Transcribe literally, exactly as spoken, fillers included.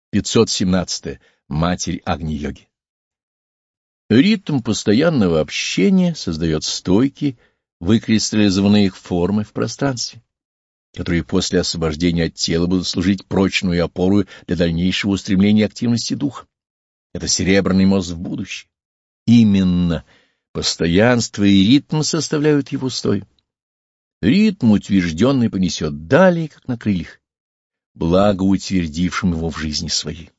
пятьсот семнадцатое. Матерь Агни-йоги. Ритм постоянного общения создает стойкие, выкристаллизованные формы в пространстве, которые после освобождения от тела будут служить прочную опору для дальнейшего устремления активности духа. Это серебряный мост в будущее. Именно постоянство и ритм составляют его стой. Ритм утвержденный понесет далее, как на крыльях, благо утвердившим его в жизни своей.